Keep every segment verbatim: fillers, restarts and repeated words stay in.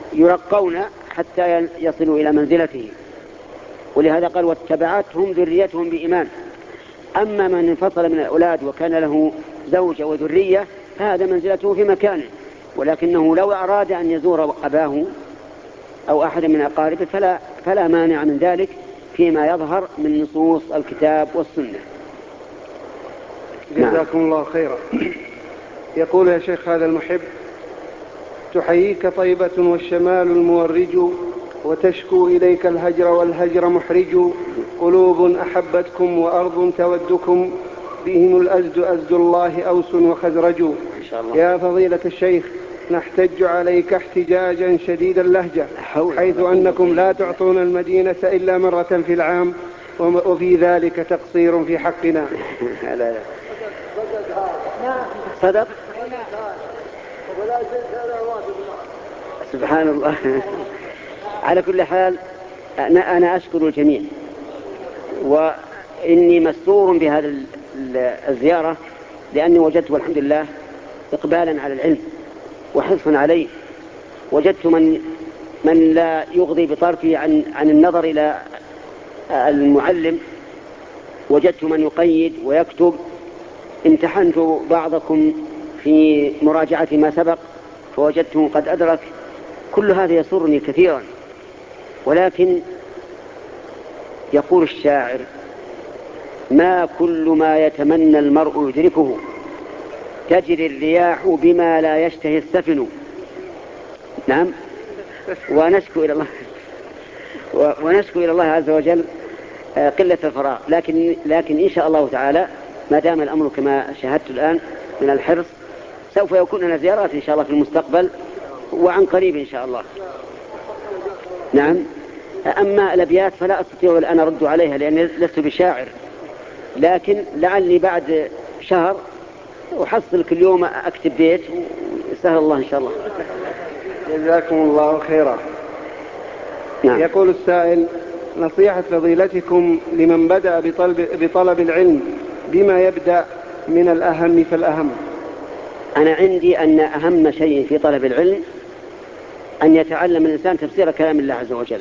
يرقون حتى يصلوا إلى منزلته، ولهذا قال واتبعتهم ذريتهم بإيمان. أما من انفصل من الأولاد وكان له زوجة وذرية فهذا منزلته في مكانه، ولكنه لو أراد أن يزور أباه أو أحد من أقاربه فلا, فلا مانع من ذلك فيما يظهر من نصوص الكتاب والسنة. جزاكم الله خيرا. يقول يا شيخ هذا المحب: تحييك طيبة والشمال المورج، وتشكو إليك الهجر والهجر محرج، قلوب أحبتكم وأرض تودكم، بهم الأزد أزد الله أوس وخزرج. يا فضيلة الشيخ، نحتج عليك احتجاجا شديد اللهجة، حيث أنكم لا تعطون المدينة إلا مرة في العام، وفي ذلك تقصير في حقنا. صدق. سبحان الله. على كل حال أنا, أنا أشكر الجميع، وإني مسرور بهذا الزيارة، لأني وجدت والحمد لله إقبالا على العلم وحرصا عليه. وجدت من, من لا يغضي بطرفه عن, عن النظر إلى المعلم، وجدت من يقيد ويكتب. امتحنت بعضكم في مراجعة ما سبق فوجدته قد أدرك. كل هذا يسرني كثيرا، ولكن يقول الشاعر: ما كل ما يتمنى المرء يدركه، تجري الرياح بما لا يشتهي السفن. نعم. ونشكو إلى الله ونشكو إلى الله عز وجل قلة الفراغ، لكن, لكن إن شاء الله تعالى ما دام الأمر كما شاهدت الآن من الحرص سوف يكون لنا زيارات إن شاء الله في المستقبل وعن قريب إن شاء الله. نعم. أما الأبيات فلا أستطيع الآن أرد عليها لأني لست بشاعر، لكن لعلي بعد شهر أحصل كل يوم أكتب بيت سهل الله إن شاء الله. جزاكم الله خيرا. نعم. يقول السائل: نصيحة فضيلتكم لمن بدأ بطلب, بطلب العلم بما يبدأ من الأهم فالأهم. أنا عندي أن أهم شيء في طلب العلم أن يتعلم الإنسان تفسير كلام الله عز وجل،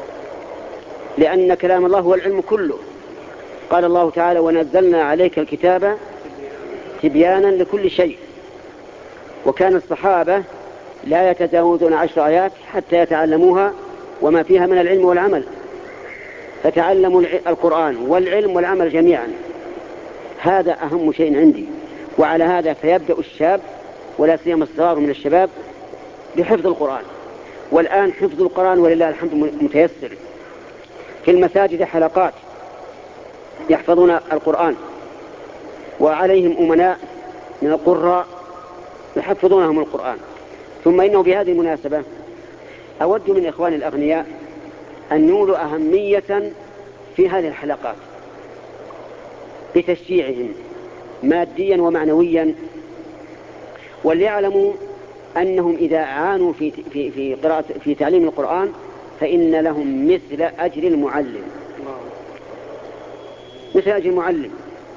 لأن كلام الله هو العلم كله. قال الله تعالى: ونزلنا عليك الكتاب تبيانا لكل شيء. وكان الصحابة لا يتجاوزون عشر آيات حتى يتعلموها وما فيها من العلم والعمل، فتعلموا القرآن والعلم والعمل جميعا. هذا أهم شيء عندي. وعلى هذا فيبدأ الشاب ولا سيما الصغار من الشباب بحفظ القرآن. والآن حفظ القرآن ولله الحمد متيسر. في المساجد حلقات يحفظون القرآن، وعليهم أمناء من القراء يحفظونهم القرآن. ثم إنه بهذه المناسبة أود من إخواني الأغنياء أن يولوا أهمية في هذه الحلقات بتشجيعهم ماديا ومعنويا، وليعلموا أنهم إذا أعانوا في, في, في, قراءة في تعليم القرآن فإن لهم مثل أجر المعلم، مثل أجر المعلم،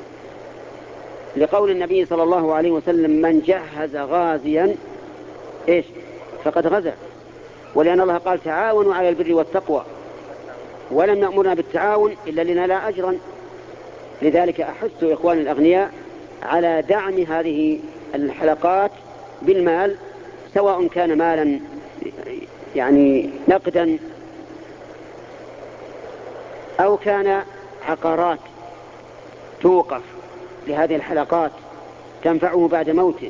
لقول النبي صلى الله عليه وسلم: من جهز غازيا إيش فقد غزا. ولأن الله قال: تعاونوا على البر والتقوى، ولم يأمرنا بالتعاون إلا لنا لا أجرا. لذلك أحث إخواني الأغنياء على دعم هذه الحلقات بالمال، سواء كان مالا يعني نقدا أو كان عقارات توقف لهذه الحلقات تنفعه بعد موته.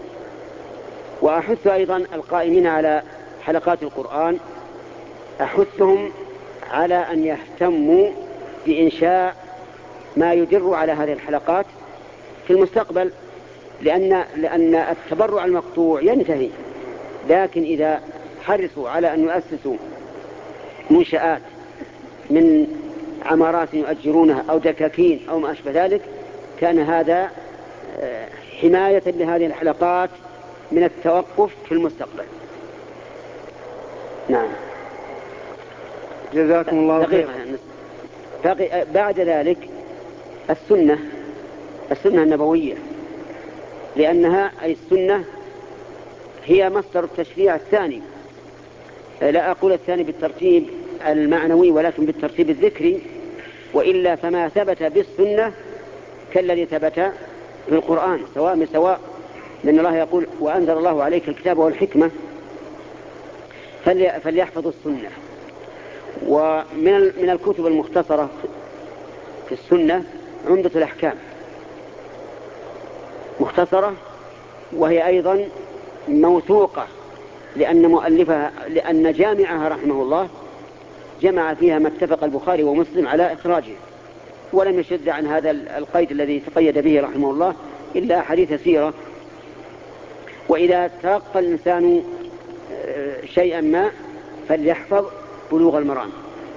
وأحث أيضا القائمين على حلقات القرآن، أحثهم على أن يهتموا بإنشاء ما يدر على هذه الحلقات في المستقبل، لأن, لأن التبرع المقطوع ينتهي، لكن إذا حرصوا على أن يؤسسوا منشآت من عمارات يؤجرونها أو دكاكين أو ما أشبه ذلك كان هذا حماية لهذه الحلقات من التوقف في المستقبل. نعم. جزاكم الله خير. بعد ذلك السنة السنة النبوية، لأنها أي السنة هي مصدر التشريع الثاني، لا أقول الثاني بالترتيب المعنوي ولكن بالترتيب الذكري، وإلا فما ثبت بالسنة كالذي ثبت في القرآن سواء من سواء، لأن الله يقول وأنزل الله عليك الكتاب والحكمة، فليحفظوا السنة. ومن من الكتب المختصرة في السنة عمدة الأحكام، مختصرة وهي أيضا موثوقة، لأن مؤلفها لأن جامعها رحمه الله جمع فيها ما اتفق البخاري ومسلم على إخراجه، ولم يشد عن هذا القيد الذي تقيد به رحمه الله إلا حديث سيرة. وإذا تلقى الإنسان شيئا ما فليحفظ بلوغ المرام.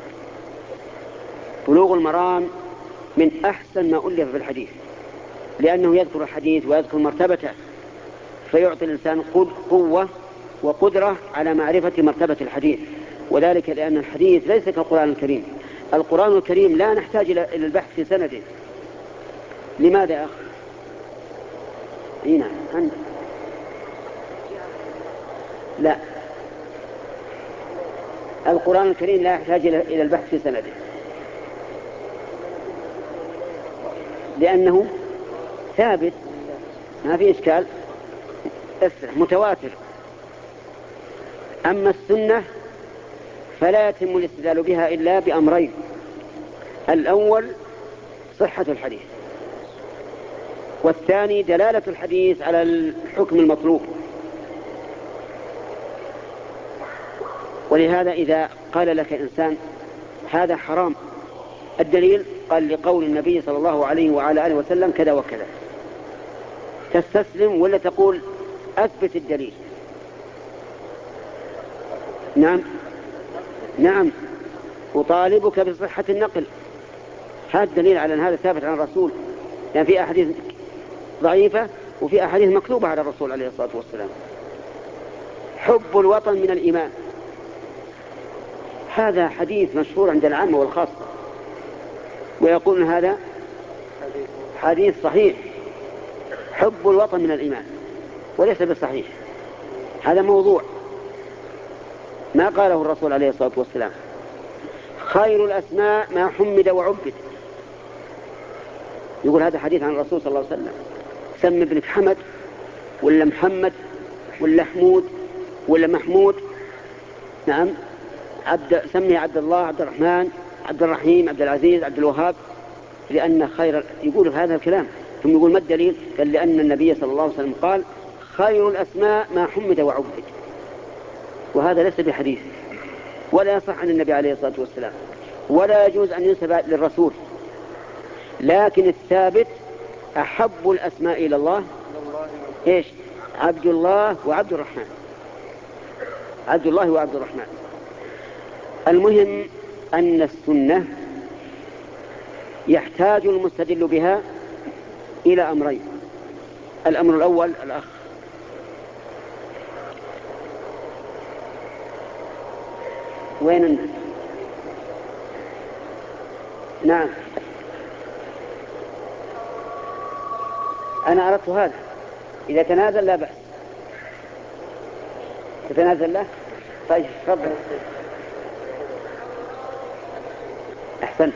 بلوغ المرام من أحسن ما ألف في الحديث، لأنه يذكر الحديث ويذكر مرتبته، فيعطي الإنسان قوة وقدرة على معرفة مرتبة الحديث، وذلك لأن الحديث ليس كالقرآن الكريم. القرآن الكريم لا نحتاج إلى البحث في سنده. لماذا يا أخي؟ هنا أنت لا، القرآن الكريم لا يحتاج إلى البحث في سنده، لأنه ثابت ما في إشكال، متواتر. أما السنة فلا يتم الاستدلال بها إلا بأمرين: الأول صحة الحديث، والثاني دلالة الحديث على الحكم المطلوب. ولهذا إذا قال لك إنسان هذا حرام، الدليل قال لقول النبي صلى الله عليه وعلى آله وسلم كذا وكذا، تستسلم ولا تقول أثبت الدليل؟ نعم نعم أطالبك بصحة النقل، هذا الدليل على أن هذا ثابت عن الرسول، لأن يعني في أحاديث ضعيفة وفي أحاديث مكتوبة على الرسول عليه الصلاة والسلام. حب الوطن من الإيمان، هذا حديث مشهور عند العامة والخاصة، ويقول هذا حديث صحيح. حب الوطن من الإيمان وليس بالصحيح، هذا موضوع ما قاله الرسول عليه الصلاة والسلام. خير الأسماء ما حمد وعبد، يقول هذا حديث عن الرسول صلى الله عليه وسلم. سم ابنك حمد ولا محمد ولا حمود ولا محمود، نعم، عبد سمي عبد الله، عبد الرحمن، عبد الرحيم، عبد العزيز، عبد الوهاب، لأن خير، يقول هذا الكلام. ثم يقول ما الدليل؟ قال لأن النبي صلى الله عليه وسلم قال خير الأسماء ما حمد وعبد، وهذا ليس بحديث ولا يصح عن النبي عليه الصلاة والسلام، ولا يجوز أن ينسب للرسول. لكن الثابت أحب الأسماء إلى الله إيش؟ عبد الله وعبد الرحمن، عبد الله وعبد الرحمن. المهم أن السنة يحتاج المستدل بها إلى أمرين: الأمر الأول الأخ وين أنت؟ نعم أنا أردت هذا، إذا تنازل لا بأس، تتنازل له. طيب تفضل. أحسنت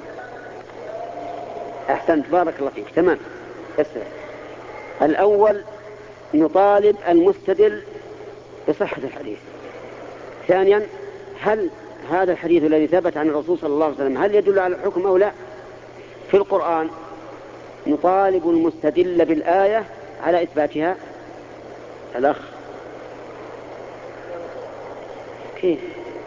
أحسنت بارك الله فيك، تمام. اسمع، الأول نطالب المستدل بصحة الحديث. ثانيا هل هذا الحديث الذي ثبت عن الرسول صلى الله عليه وسلم هل يدل على الحكم أو لا؟ في القرآن نطالب المستدل بالآية على إثباتها. الأخ كيف؟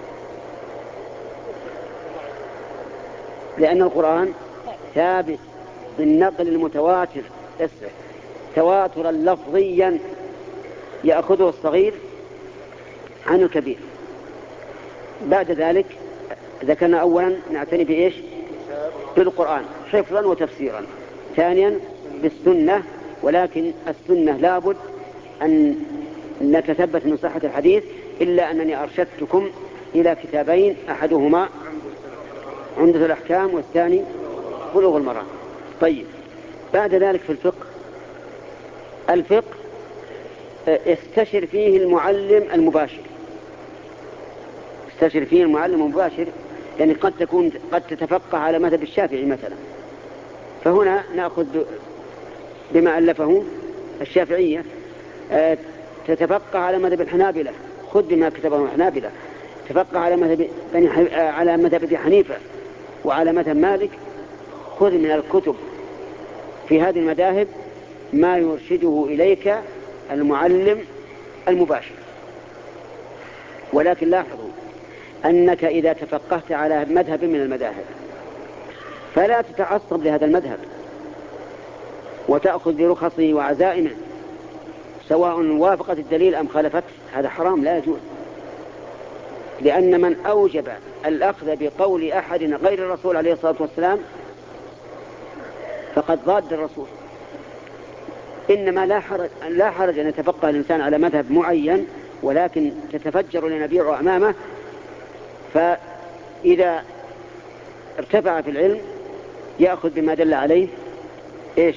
لأن القرآن ثابت بالنقل المتواتر، اسمع، تواترا لفظيا يأخذه الصغير عن الكبير. بعد ذلك ذكرنا أولا نعتني بإيش؟ بالقرآن حفظا وتفسيرا. ثانيا بالسنة، ولكن السنة لابد أن نتثبت من صحة الحديث، إلا أنني أرشدتكم إلى كتابين، أحدهما عمدة الأحكام والثاني بلوغ المرام. طيب بعد ذلك في الفقه، الفقه استشر فيه المعلم المباشر، مستشرفين المعلم مباشر، يعني قد تكون قد تتفقه على مذهب الشافعي مثلا، فهنا نأخذ بما ألفه الشافعية. أه تتفقه على مذهب الحنابلة، خذ بما كتبه الحنابلة. تفقه على مذهب بني على مذهب ابي حنيفة وعلى مذهب مالك، خذ من الكتب في هذه المذاهب ما يرشده إليك المعلم المباشر. ولكن لاحظوا أنك إذا تفقهت على مذهب من المذاهب فلا تتعصب لهذا المذهب وتأخذ برخصه وعزائمه سواء وافقت الدليل أم خالفت، هذا حرام لا يجوز. لأن من أوجب الأخذ بقول أحد غير الرسول عليه الصلاة والسلام فقد ضاد الرسول. إنما لا حرج, لا حرج أن يتفقه الإنسان على مذهب معين، ولكن تتفجر لنبيع أمامه، فإذا ارتفع في العلم يأخذ بما دل عليه إيش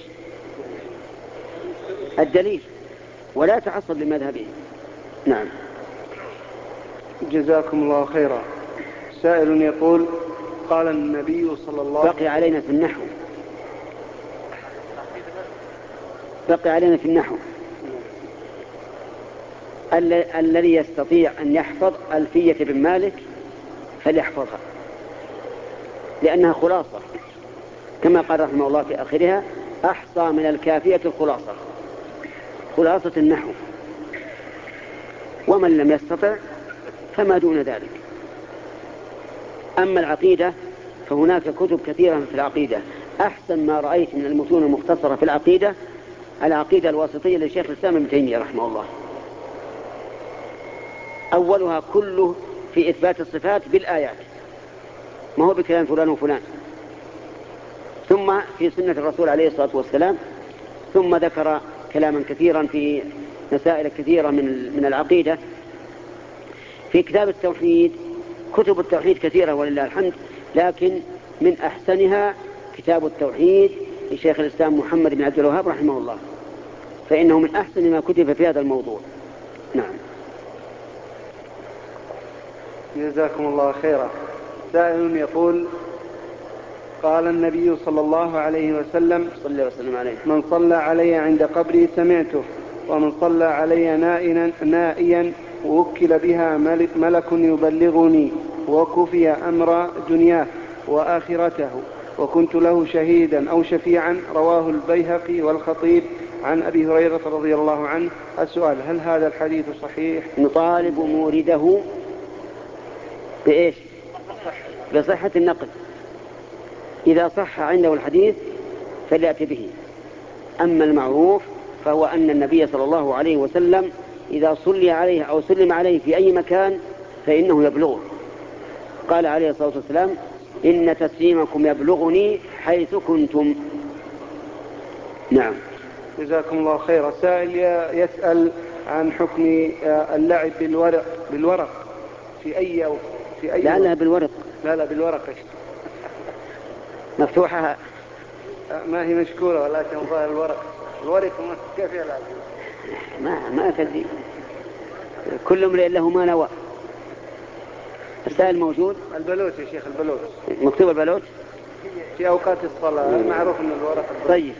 الدليل ولا تعصب لمذهبه. نعم. جزاكم الله خيرا. سائل يقول: قال النبي صلى الله عليه وسلم بقي علينا في النحو بقي علينا في النحو الذي يستطيع أن يحفظ ألفية بن مالك فليحفظها، لأنها خلاصة كما قال رحمه الله في آخرها: أحصى من الكافية الخلاصة، خلاصة النحو. ومن لم يستطع فما دون ذلك. أما العقيدة فهناك كتب كثيرة في العقيدة. أحسن ما رأيت من المتون المختصرة في العقيدة العقيدة الواسطية للشيخ الإسلام ابن تيمية رحمه الله. أولها كله في إثبات الصفات بالآيات، ما هو بكلام فلان وفلان، ثم في سنة الرسول عليه الصلاة والسلام، ثم ذكر كلاما كثيرا في مسائل كثيرة من من العقيدة. في كتاب التوحيد، كتب التوحيد كثيرة ولله الحمد، لكن من أحسنها كتاب التوحيد لشيخ الإسلام محمد بن عبد الوهاب رحمه الله، فإنه من أحسن ما كتب في هذا الموضوع. نعم. جزاكم الله خيرا. سائل يقول: قال النبي صلى الله عليه وسلم: صلى وسلم عليه: من صلى علي عند قبري سمعته، ومن صلى علي نائيا, نائيا ووكل بها ملك يبلغني، وكفي أمر دنياه وآخرته، وكنت له شهيدا أو شفيعا. رواه البيهقي والخطيب عن أبي هريرة رضي الله عنه. السؤال: هل هذا الحديث صحيح؟ نطالب مورده بإيش؟ بصحة النقل. إذا صح عنده الحديث فليأتي به. أما المعروف فهو أن النبي صلى الله عليه وسلم إذا صلي عليه أو سلم عليه في أي مكان فإنه يبلغه. قال عليه الصلاة والسلام: إن تسليمكم يبلغني حيث كنتم. نعم. جزاكم الله خيرا. سائل يسأل عن حكم اللعب بالورق, بالورق في أي أو في أي لا لا بالورق لا لا بالورق مفتوحة، ما هي مشكورة ولكن ظاهر الورق الورق كيف يلعب؟ ما ما تدري، كل امرئ له ما نوى. السائل موجود. البلوت يا شيخ، البلوت مكتوب البلوت في أوقات الصلاة، معروف أن الورق البلوت. طيب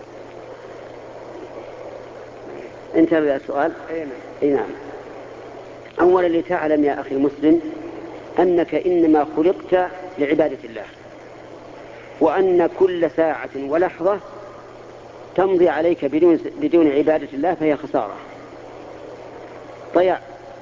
انتبه السؤال. اي نعم. أولا لتعلم يا أخي المسلم أنك إنما خلقت لعبادة الله، وأن كل ساعة ولحظة تمضي عليك بدون بدون عبادة الله فهي خسارة ضياع.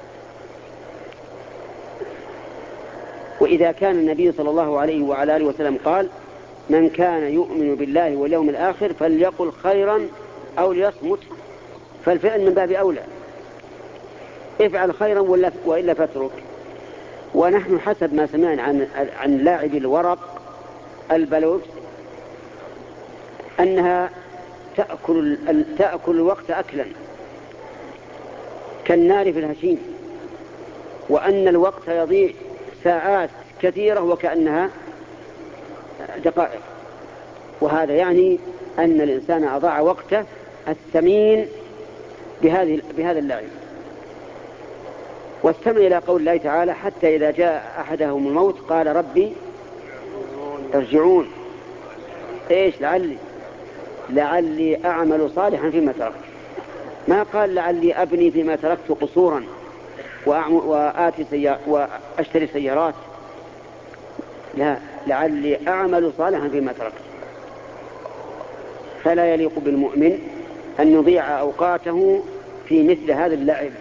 وإذا كان النبي صلى الله عليه وعلى آله وسلم قال: من كان يؤمن بالله واليوم الآخر فليقل خيرا أو ليصمت، فالفعل من باب أولى، افعل خيرا وإلا فاترك. ونحن حسب ما سمعنا عن عن لاعب الورق البلوت أنها تأكل تأكل الوقت أكلا كالنار في الهشيم، وأن الوقت يضيع ساعات كثيرة وكأنها دقائق، وهذا يعني أن الإنسان أضاع وقته الثمين بهذه بهذا اللعب. واستمع إلى قول الله تعالى حتى إذا جاء أحدهم الموت قال ربي ارجعون. إيش؟ لعلي لعلي أعمل صالحا فيما تركت. ما قال لعلي أبني فيما تركت قصورا وآتي سيار وأشتري سيارات، لا، لعلي أعمل صالحا فيما تركت. فلا يليق بالمؤمن أن يضيع أوقاته في مثل هذا اللعب.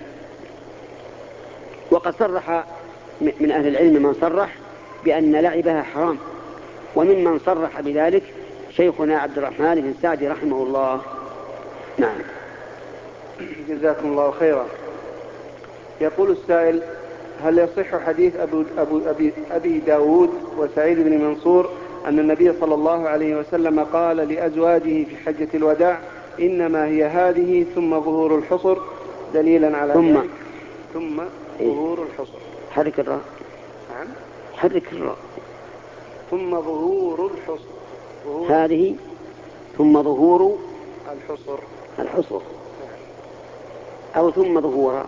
وقد صرح من أهل العلم من صرح بأن لعبها حرام، وممن صرح بذلك شيخنا عبد الرحمن بن سعدي رحمه الله. نعم. جزاكم الله خيرا. يقول السائل: هل يصح حديث أبو, أبو أبي, أبي داود وسعيد بن منصور أن النبي صلى الله عليه وسلم قال لأزواجه في حجة الوداع: إنما هي هذه ثم ظهور الحصر، دليلا على ثم ذلك؟ ثم ظهور الحصر. حرك الراء. نعم، حرك الراء. ثم ظهور الحصر. ظهور هذه ثم ظهور الحصر. الحصر أو ثم ظهورها.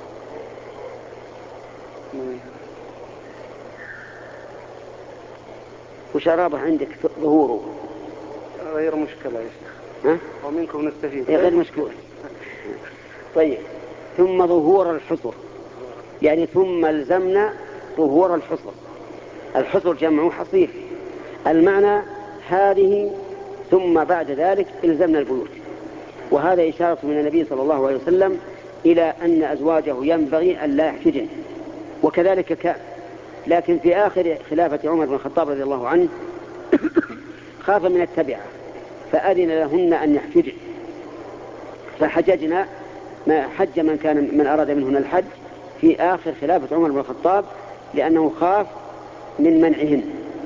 وشرابه عندك ظهوره غير مشكلة يا شيخ، ها؟ ومنكم نستفيد. غير مشكلة. طيب، ثم ظهور الحصر يعني ثم الزمنا ظهور الحصر. الحصر جمع حصير، المعنى هذه ثم بعد ذلك الزمنا البيوت. وهذا إشارة من النبي صلى الله عليه وسلم إلى أن أزواجه ينبغي أن لا يحتجن، وكذلك كان. لكن في آخر خلافة عمر بن الخطاب رضي الله عنه خاف من التبعة فأذن لهن أن يحتجن، فحججنا ما حج من كان من أراد منهن الحج في آخر خلافة عمر بن الخطاب لأنه خاف من منعهن.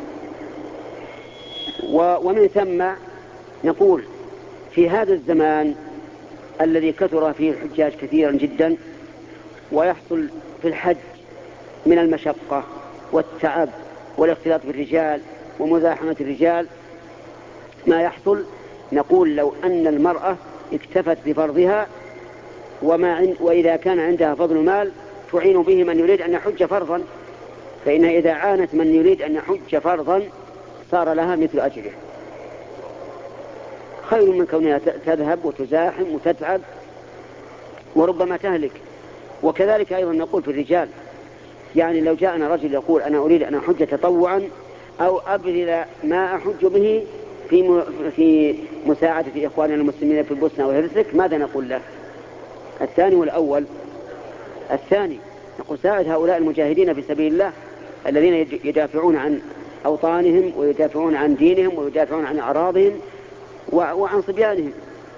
ومن ثم نقول في هذا الزمان الذي كثر فيه الحجاج كثيرا جدا ويحصل في الحج من المشقة والتعب والاختلاط بالرجال ومزاحمة الرجال ما يحصل، نقول لو أن المرأة اكتفت بفرضها وما عند وإذا كان عندها فضل مال تعين به من يريد أن يحج فرضا، فإن إذا عانت من يريد أن يحج فرضا صار لها مثل أجره، خير من كونها تذهب وتزاحم وتتعب وربما تهلك. وكذلك أيضا نقول في الرجال، يعني لو جاءنا رجل يقول أنا أريد أن أحج تطوعا أو أبذل ما أحج به في في مساعدة إخواننا المسلمين في البوسنة والهرسك، ماذا نقول له؟ الثاني والأول؟ الثاني، نقول ساعد هؤلاء المجاهدين في سبيل الله الذين يدافعون عن أوطانهم ويدافعون عن دينهم ويدافعون عن أعراضهم وعن صبيانهم،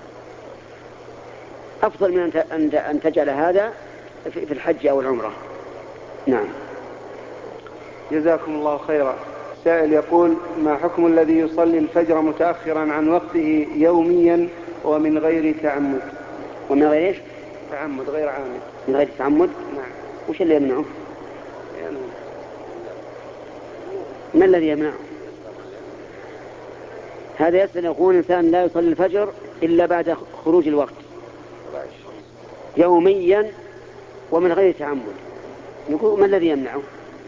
أفضل من أن تجعل هذا في الحج أو العمرة. نعم. جزاكم الله خيرا. سائل يقول: ما حكم الذي يصلي الفجر متأخرا عن وقته يوميا ومن غير تعمد؟ ومن غير إيش؟ تعمد، غير عامد. من غير تعمد؟ نعم. وش اللي يمنعه؟ يعني ما الذي يمنعه؟ هذا يسأل يقول إنسان لا يصلي الفجر إلا بعد خروج الوقت يوميا ومن غير تعمد، يقول ما الذي يمنعه؟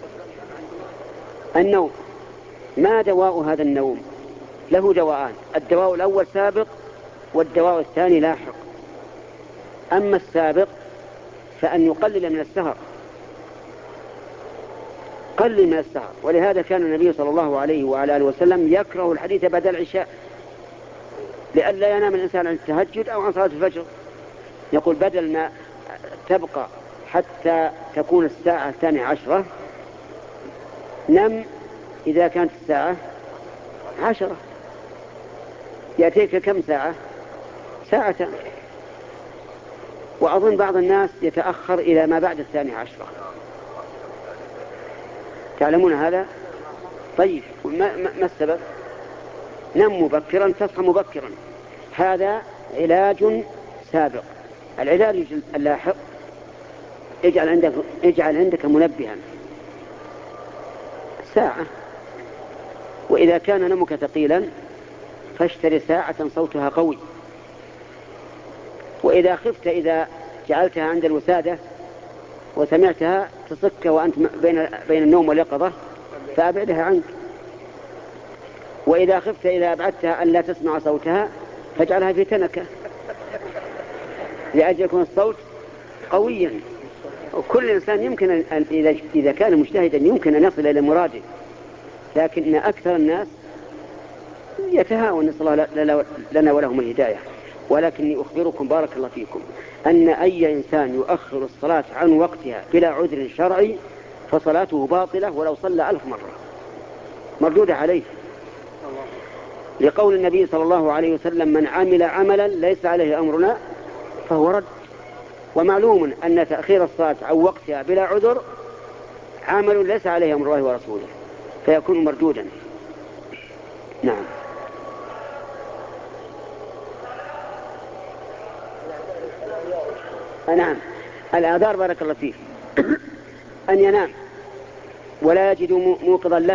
النوم. ما دواء هذا النوم؟ له دواءان، الدواء الأول سابق والدواء الثاني لاحق. أما السابق فأن يقلل من السهر، قلل من السهر، ولهذا كان النبي صلى الله عليه وعلى آله وسلم يكره الحديث بعد العشاء لئلا ينام الإنسان عن التهجد أو عن صلاة الفجر. يقول بدل ما تبقى حتى تكون الساعة الثانية عشرة نم إذا كانت الساعة عشرة، يأتيك كم ساعة؟ ساعة. وأظن بعض الناس يتأخر إلى ما بعد الثانية عشرة، تعلمون هذا؟ طيب، ما, ما السبب؟ نم مبكرا تصحى مبكرا، هذا علاج سابق. العلاج اللاحق اجعل عندك, اجعل عندك منبها ساعة، وإذا كان نومك ثقيلا فاشتري ساعة صوتها قوي، وإذا خفت إذا جعلتها عند الوسادة وسمعتها تصك وأنت بين بين النوم واليقظة فأبعدها عنك. وإذا خفت إذا أبعدتها أن لا تسمع صوتها فاجعلها في تنكة لأجل يكون الصوت قويا. وكل إنسان يمكن أن إذا كان مجتهدا يمكن أن يصل إلى مراده، لكن أكثر الناس يتهاون، نسأل الله لنا ولهم الهداية. ولكني أخبركم بارك الله فيكم أن أي إنسان يؤخر الصلاة عن وقتها بلا عذر شرعي فصلاته باطلة ولو صلى ألف مرة مردودة عليه، لقول النبي صلى الله عليه وسلم: من عمل عملا ليس عليه أمرنا فهو رد. ومعلوم أن تأخير الصلاة عن وقتها بلا عذر عمل ليس عليه أمر الله ورسوله فيكون مردودا. نعم. نعم. الآذار بارك الله فيه أن ينام ولا يجد موقظا له،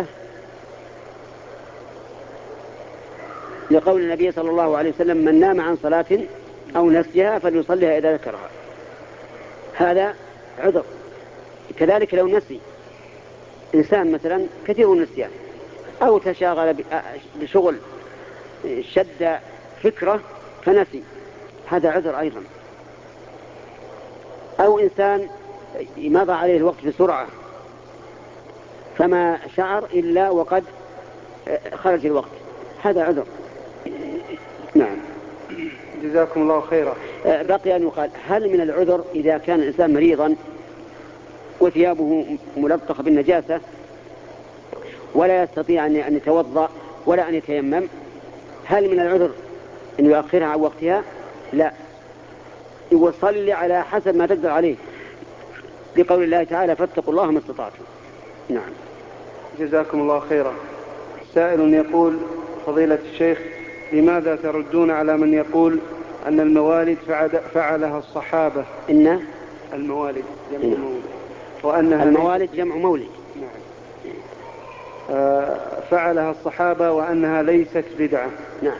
لقول النبي صلى الله عليه وسلم: من نام عن صلاة أو نسيها فليصليها إذا ذكرها. هذا عذر. كذلك لو نسي إنسان مثلا كثير النسيان أو تشاغل بشغل شد فكرة فنسي، هذا عذر أيضا. أو إنسان مضى عليه الوقت بسرعة فما شعر إلا وقد خرج الوقت، هذا عذر. نعم. جزاكم الله خيرا. بقي أن يقال: هل من العذر إذا كان الإنسان مريضا وثيابه ملطخة بالنجاسة ولا يستطيع أن يتوضأ ولا أن يتيمم، هل من العذر أن يؤخرها عن وقتها؟ لا، يصلي على حسب ما تقدر عليه، بقول الله تعالى: فاتقوا الله ما استطعتم. نعم. جزاكم الله خيرا. سائل يقول: فضيلة الشيخ، لماذا تردون على من يقول أن الموالد فعلها الصحابة؟ إن الموالد جمع إن مولد، وأنها الموالد جمع مولد. نعم. آه فعلها الصحابة وأنها ليست بدعة. نعم.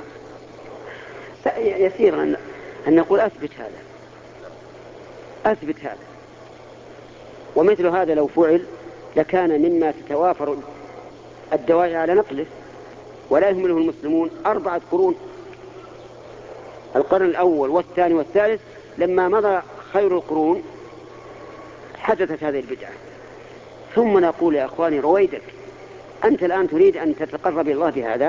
يسير أن نقول أثبت هذا، أثبت هذا. ومثل هذا لو فعل لكان مما تتوافر الدواعي على نقله، ولا يهمله المسلمون أربعة قرون، القرن الأول والثاني والثالث، لما مضى خير القرون حدثت هذه البدعة. ثم نقول: يا أخواني رويدك، أنت الآن تريد أن تتقرب إلى الله بهذا؟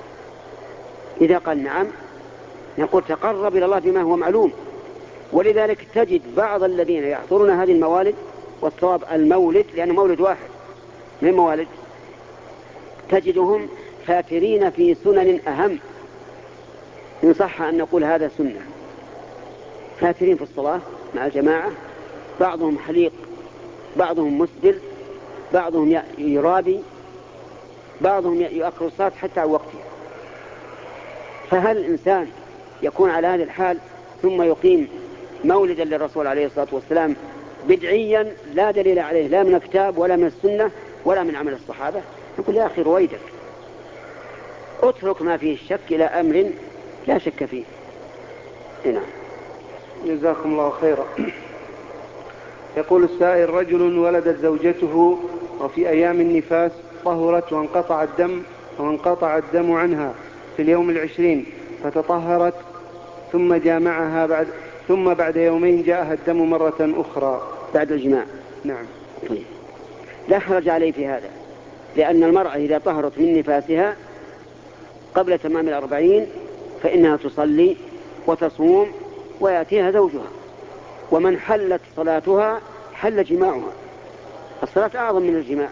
إذا قال نعم نقول: تقرب إلى الله بما هو معلوم. ولذلك تجد بعض الذين يحضرون هذه الموالد، والصواب المولد لأنه مولد واحد من موالد، تجدهم فاكرين في سنن أهم، إن صح أن نقول هذا سنة، فاكرين في الصلاة مع الجماعة، بعضهم حليق، بعضهم مسدل، بعضهم يرابي، بعضهم يؤخر الصلاة حتى عن وقتها. فهل الإنسان يكون على هذه الحال ثم يقيم مولدا للرسول عليه الصلاة والسلام بدعيا لا دليل عليه لا من الكتاب ولا من السنة ولا من عمل الصحابة؟ نقول: يا أخي رويدك، اترك ما فيه الشك إلى أمر لا شك فيه. هنا. جزاكم الله خيرا. يقول السائل: رجل ولدت زوجته وفي أيام النفاس طهرت وانقطع الدم وانقطع الدم عنها في اليوم العشرين فتطهرت ثم جامعها بعد ثم بعد يومين جاءها الدم مرة أخرى بعد الجماع. نعم. طيب. لا حرج عليه في هذا، لأن المرأة إذا طهرت من نفاسها قبل تمام الأربعين فإنها تصلي وتصوم ويأتيها زوجها، ومن حلت صلاتها حل جماعها. الصلاة أعظم من الجماع.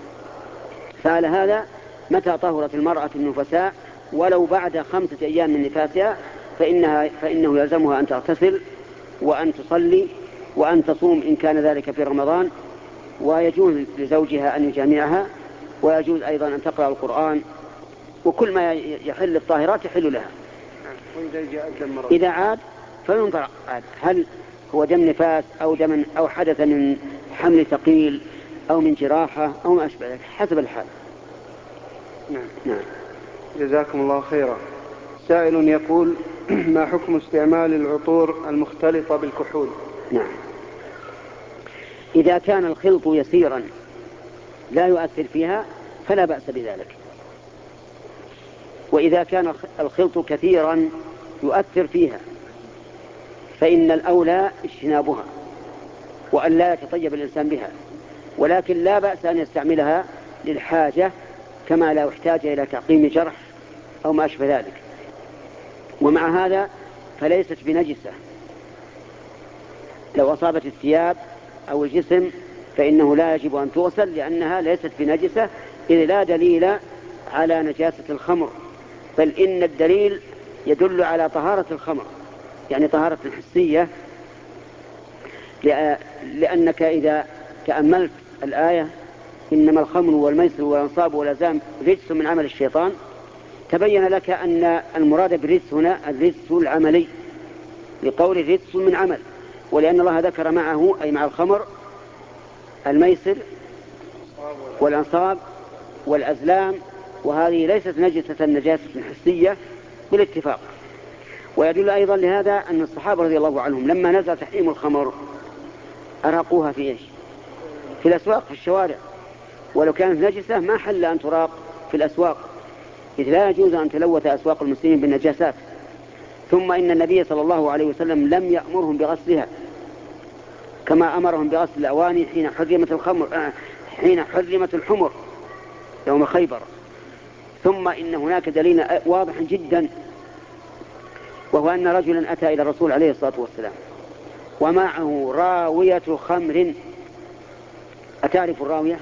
فعلى هذا متى طهرت المرأة النفساء ولو بعد خمسة أيام من نفاسها فإنها فإنه يلزمها أن تغتسل وأن تصلي وأن تصوم إن كان ذلك في رمضان، ويجوز لزوجها أن يجامعها، ويجوز أيضا أن تقرأ القرآن، وكل ما يحل الطاهرات يحل لها. إذا عاد فينظر هل هو دم نفاس أو دم أو حدث من حمل ثقيل أو من جراحة أو ما أشبه ذلك حسب الحال. نعم. نعم. جزاكم الله خيرا. سائل يقول: ما حكم استعمال العطور المختلطة بالكحول؟ نعم. إذا كان الخلط يسيرا لا يؤثر فيها فلا بأس بذلك، وإذا كان الخلط كثيرا يؤثر فيها فإن الأولى اجتنابها وأن لا يتطيب الإنسان بها، ولكن لا بأس أن يستعملها للحاجة كما لا يحتاج إلى تعقيم جرح أو ما أشبه ذلك. ومع هذا فليست بنجسة، لو أصابت الثياب أو الجسم فإنه لا يجب أن تغسل لأنها ليست بنجسة، إذ لا دليل على نجاسة الخمر، بل إن الدليل يدل على طهارة الخمر، يعني طهارة حسية، لأنك إذا تأملت الآية إنما الخمر والميسر والأنصاب والأزلام رجس من عمل الشيطان، تبين لك أن المراد بالرجس هنا الرجس العملي، لقول رجس من عمل، ولأن الله ذكر معه أي مع الخمر الميسر والأنصاب والأزلام، وهذه ليست نجسة نجاسة حسية بالاتفاق. ويدل أيضا لهذا أن الصحابة رضي الله عنهم لما نزل تحريم الخمر أراقوها في إيش؟ في الأسواق، في الشوارع، ولو كانت نجسة ما حل أن تراق في الأسواق، إذ لا يجوز أن تلوث أسواق المسلمين بالنجاسات. ثم إن النبي صلى الله عليه وسلم لم يأمرهم بغسلها كما أمرهم بغسل الأواني حين حرمت الخمر آه حين حرمت الحمر يوم خيبر. ثم إن هناك دليل واضح جدا، وهو أن رجلا أتى إلى الرسول عليه الصلاة والسلام ومعه راوية خمر. أتعرف الراوية؟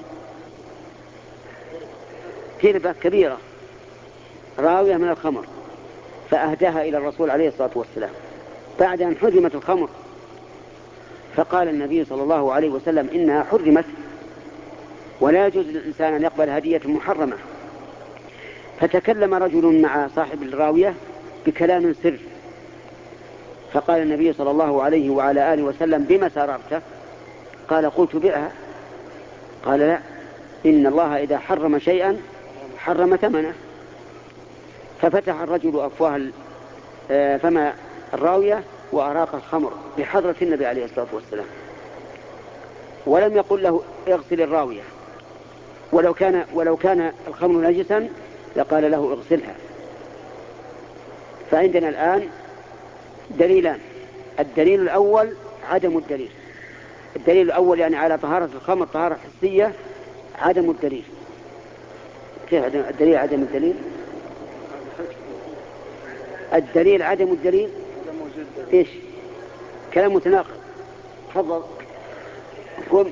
كربة كبيرة راوية من الخمر، فأهداها إلى الرسول عليه الصلاة والسلام بعد أن حرمت الخمر. فقال النبي صلى الله عليه وسلم إنها حرمت ولا يجوز للإنسان أن يقبل هدية محرمة. فتكلم رجل مع صاحب الراوية بكلام سر، فقال النبي صلى الله عليه وعلى آله وسلم بما سررت؟ قال قلت بها. قال لا، إن الله إذا حرم شيئا حرم ثمنه. ففتح الرجل أفواه فما الراوية وأراق الخمر بحضرة النبي عليه الصلاة والسلام، ولم يقل له اغسل الراوية، ولو كان, ولو كان الخمر نجسا لقال له اغسلها. فعندنا الآن دليلان، الدليل الأول عدم الدليل، الدليل الأول يعني على طهارة الخمر طهارة حسية، عدم الدليل. كيف عدم الدليل؟ عدم الدليل الدليل عدم الدليل إيش؟ كلام متناقض. تفضل قل.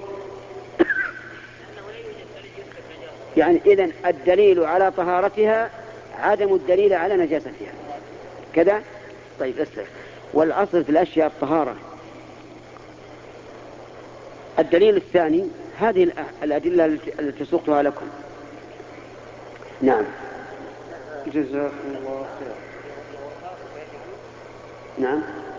يعني إذن الدليل على طهارتها عدم الدليل على نجاستها كذا. طيب اسمع، والأصل في الأشياء الطهارة. الدليل الثاني هذه الأدلة التي سقتها لكم. نعم جزاكم الله خير. نعم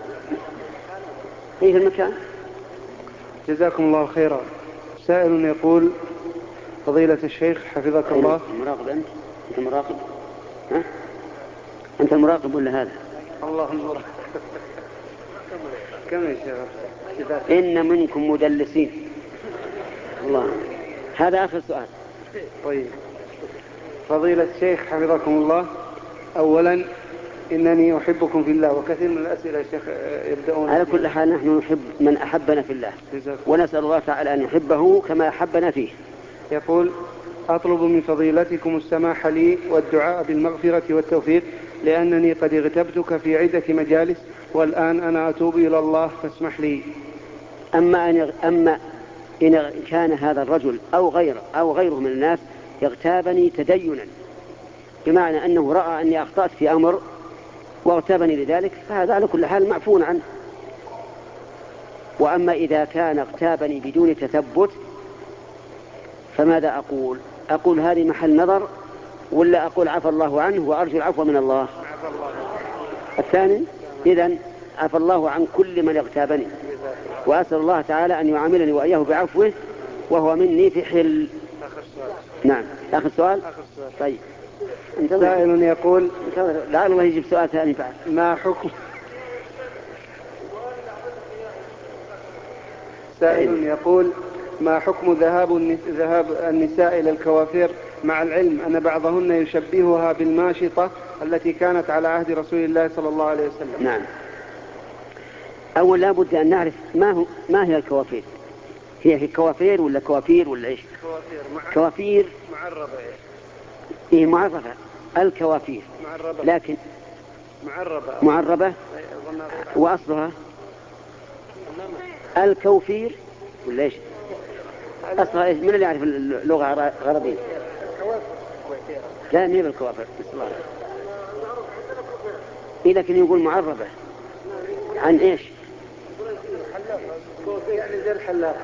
في المكان. جزاكم الله خيرا. سائل يقول فضيلة الشيخ حفظك الله. مراقب أنت؟ أنت مراقب؟ ها؟ أنت المراقب ولا هذا؟ الله المراقب. كم يا شيخ؟ إن منكم مدلسين. الله، هذا آخر سؤال. طيب فضيلة الشيخ حفظكم الله، أولا إنني أحبكم في الله، وكثير من الأسئلة يا شيخ يبدأون. على كل حال نحن نحب من أحبنا في الله، ونسأل الله تعالى أن يحبه كما أحبنا فيه. يقول أطلب من فضيلتكم السماح لي والدعاء بالمغفرة والتوفيق، لأنني قد اغتبتك في عدة مجالس والآن أنا أتوب إلى الله فاسمح لي. أما أن أما إن كان هذا الرجل أو غيره أو غيره من الناس يغتابني تدينا، بمعنى أنه رأى أني أخطأت في أمر واغتابني لذلك، فهذا على كل حال معفو عنه. وأما إذا كان اغتابني بدون تثبت فماذا أقول؟ أقول هذه محل نظر، ولا أقول عفى الله عنه وأرجو العفو من الله؟ الثاني. إذن عفى الله عن كل من اغتابني، وأسأل الله تعالى أن يعاملني وإياه بعفوه وهو مني في حل. آخر سؤال. نعم آخر سؤال. آخر سؤال. طيب سائل يقول لعل الله يجيب سؤال ثاني بعد. ما حكم سائل يقول: ما حكم ذهاب ذهاب النساء إلى الكوافير مع العلم أن بعضهن يشبهها بالماشطة التي كانت على عهد رسول الله صلى الله عليه وسلم؟ نعم. أول لا بد أن نعرف ما, هو ما هي الكوافير. هي في كوافير ولا كوافير ولا إيش؟ كوافير. مع... كوافير معربة. إيه معربة الكوافير. معربة. لكن معربة. معربة وأصلها الكوفير ولا إيش؟ أصلها إيش؟ من اللي يعرف اللغة غربية؟ لا مين بالكوافر بسم الله. إيه لكن يقول معربة عن إيش؟ يعني زي الحلاقة.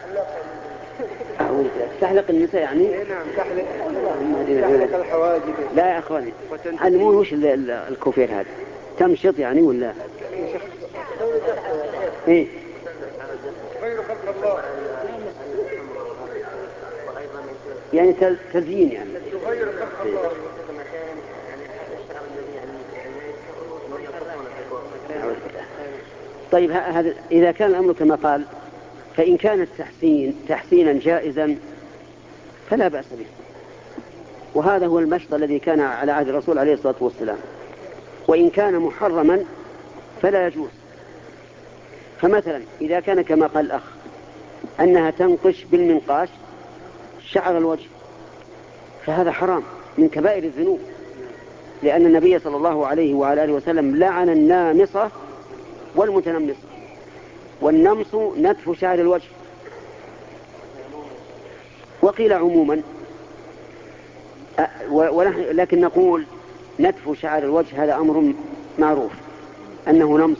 تحلق النساء يعني؟ نعم تحلق. تحلق الحواجب. لا يا أخواني علمون وش الكوفير هذا؟ تمشط يعني ولا؟ إيه؟ غير خلق الله. يعني تزيين يعني. غير خلق الله. طيب هذا إذا كان الأمر كما قال فإن كان التحسين تحسينا جائزا فلا بأس به، وهذا هو المشط الذي كان على عهد الرسول عليه الصلاة والسلام. وإن كان محرما فلا يجوز. فمثلا إذا كان كما قال الأخ أنها تنقش بالمنقاش شعر الوجه فهذا حرام من كبائر الذنوب، لأن النبي صلى الله عليه وعلى آله وسلم لعن النامصة والمتنمصة. والنمص نتف شعر الوجه. وقيل عموما لكن نقول نتف شعر الوجه هذا أمر معروف أنه نمص،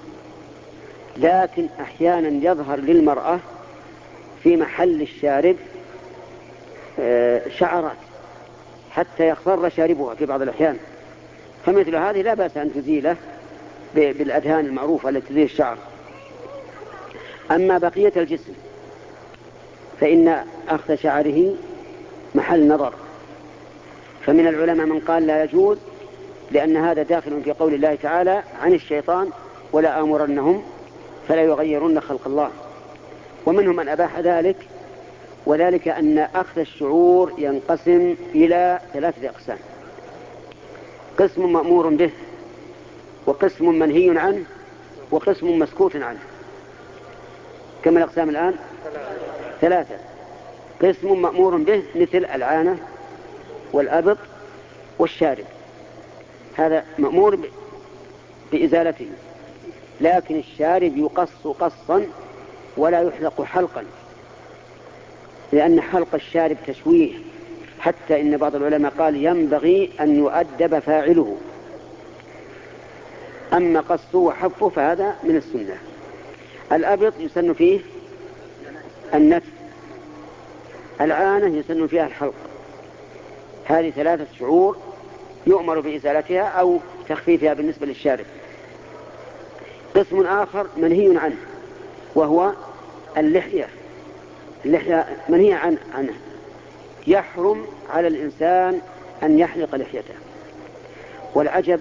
لكن أحيانا يظهر للمرأة في محل الشارب شعرات حتى يخضر شاربها في بعض الأحيان، فمثل هذه لا بأس أن تزيله بالأدهان المعروفة التي تزيل الشعر. أما بقية الجسم فإن أخذ شعره محل نظر، فمن العلماء من قال لا يجوز لأن هذا داخل في قول الله تعالى عن الشيطان ولا آمرنهم فلا يغيرن خلق الله. ومنهم من أباح ذلك، وذلك أن أخذ الشعور ينقسم إلى ثلاثة أقسام: قسم مأمور به، وقسم منهي عنه، وقسم مسكوت عنه. كم الأقسام الآن؟ ثلاثة. قسم مأمور به مثل العانة والأبط والشارب، هذا مأمور بإزالته، لكن الشارب يقص قصا ولا يحلق حلقا، لأن حلق الشارب تشويه، حتى إن بعض العلماء قال ينبغي أن يؤدب فاعله. أما قصه وحفه فهذا من السنة. الأبط يسن فيه النتف، العانة يسن فيها الحلق. هذه ثلاثة شعور يؤمر بإزالتها أو تخفيفها بالنسبة للشارب. قسم آخر منهي عنه وهو اللحية. اللحية منهي عن عنه، يحرم على الإنسان أن يحلق لحيته. والعجب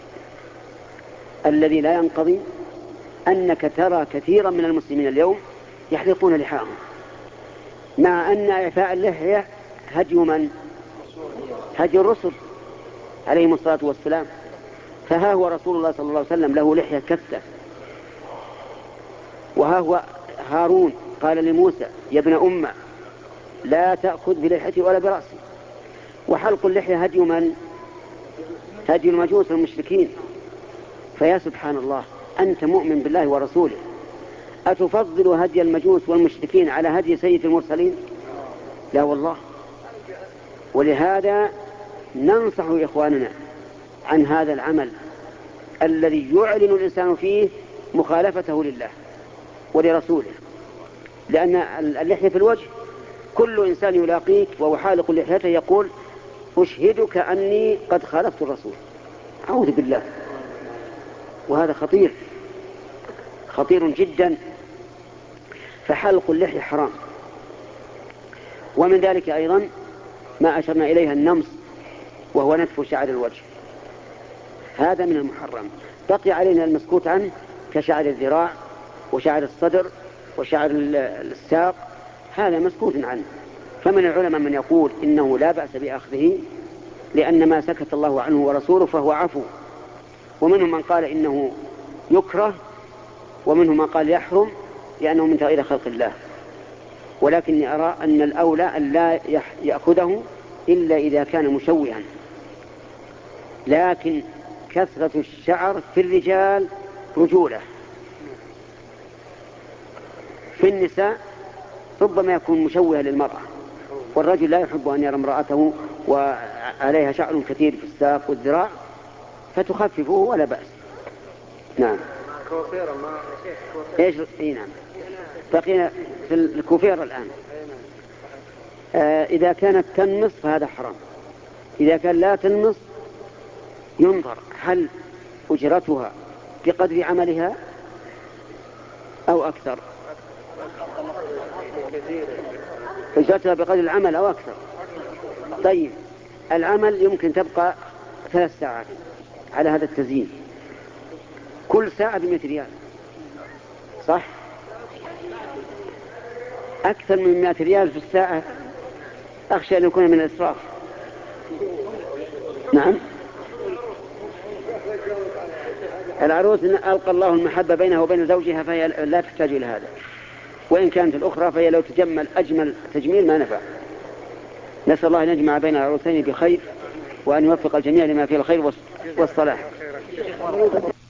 الذي لا ينقضي أنك ترى كثيرا من المسلمين اليوم يحلقون لحاهم، مع أن إعفاء اللحية هدي من؟ هدي الرسل عليهم الصلاة والسلام. فها هو رسول الله صلى الله عليه وسلم له لحية كثة، وها هو هارون قال لموسى يا ابن أمة لا تأخذ بلحيتي ولا برأسي. وحلق اللحية هدي من؟ هدي المجوس المشركين. فيا سبحان الله، أنت مؤمن بالله ورسوله، أتفضل هدي المجوس والمشركين على هدي سيد المرسلين؟ لا والله. ولهذا ننصح إخواننا عن هذا العمل الذي يعلن الإنسان فيه مخالفته لله ولرسوله، لأن اللحية في الوجه كل إنسان يلاقيك وهو حالق لحيته يقول أشهدك أني قد خالفت الرسول. أعوذ بالله. وهذا خطير خطير جدا. فحلق اللحية حرام. ومن ذلك أيضا ما أشرنا إليها النمص وهو نتف شعر الوجه، هذا من المحرم. بقي علينا المسكوت عنه كشعر الذراع وشعر الصدر وشعر الساق هذا مسكوت عنه. فمن العلماء من يقول إنه لا بأس بأخذه لأن ما سكت الله عنه ورسوله فهو عفو، ومنهم من قال إنه يكره، ومنهم من قال يحرم لأنه من تغيير خلق الله. ولكني أرى أن الأولى أن لا يأخذه إلا إذا كان مشوها. لكن كثرة الشعر في الرجال رجولة، في النساء ربما يكون مشوها للمرأة، والرجل لا يحب أن يرى امرأته وعليها شعر كثير في الساق والذراع فتخففه ولا بأس. نعم. ايش اي نعم. بقينا في الكوفير الآن. آه إذا كانت تنمص فهذا حرام. إذا كان لا تنمص ينظر هل أجرتها بقدر عملها أو أكثر. أجرتها بقدر العمل أو أكثر. طيب العمل يمكن تبقى ثلاث ساعات على هذا التزيين، كل ساعة بمئة ريال، صح؟ أكثر من مئة ريال في الساعة أخشى أن يكون من الإسراف. نعم. العروس ألقى الله المحبة بينها وبين زوجها فهي لا تحتاج إلى هذا، وإن كانت الأخرى فهي لو تجمل أجمل تجميل ما نفع. نسأل الله أن يجمع بين العروسين بخير وأن يوفق الجميع لما فيه الخير والصلاح.